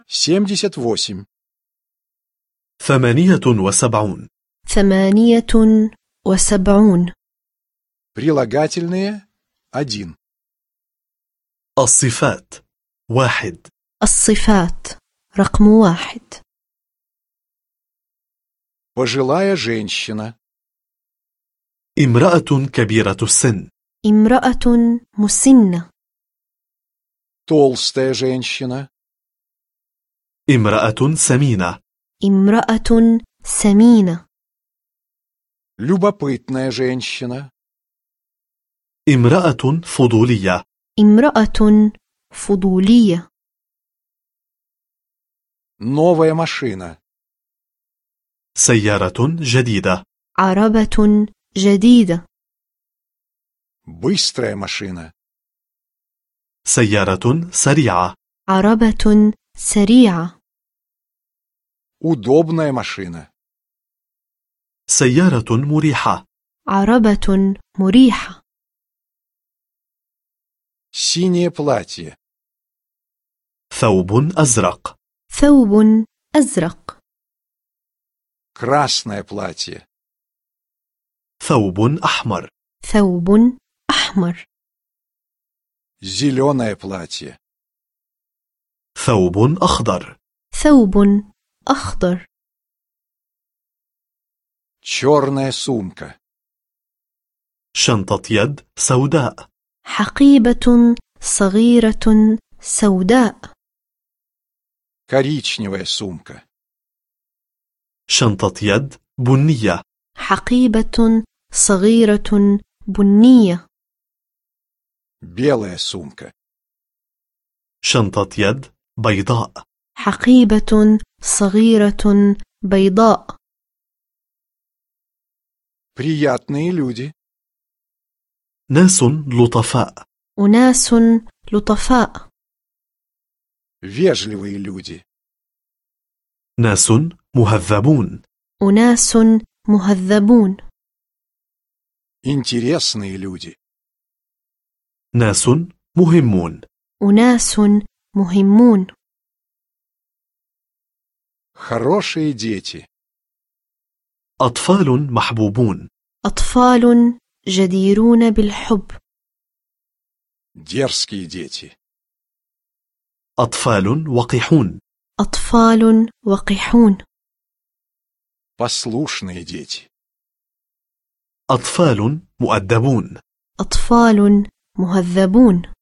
78. 78. 78. Прилагательные 1. الصفات 1. الصفات رقم 1. Пожилая женщина. امرأة كبيرة السن. امرأة مسنة. Толстая женщина. امرأة سمينة. امرأة سمينة. Любопытная женщина. امرأة فضولية. امرأة فضولية. Новая машина. سيارة جديدة. عربة جديدة. Быстрая машина. سيارة سريعة. عربة سريعة. Удобная машина. سيارة مريحة. عربة مريحة. Синее платье. ثوب أزرق. ثوب أزرق. Красное платье. ثوب أحمر. ثوب أحمر. Зеленое платье. ثوب أخضر. ثوب أخضر. Черная сумка. شنطة يد سوداء. حقيبة صغيرة سوداء. Коричневая сумка. شنطة يد بنية. حقيبة صغيرة بنية. Белая сумка. شنطة يد بيضاء. حقيبة صغيرة بيضاء. Приятные люди. ناس لطفاء. أناس لطفاء. Вежливые люди. ناس مهذبون. أناس مهذبون. Интересные люди. ناس مهمون. أناس مهمون. Хорошие дети. أطفال محبوبون. أطفال جديرون بالحب. Дерзкие дети. أطفال وقحون. أطفال وقحون. Послушные дети. أطفال مؤدبون. أطفال مهذبون.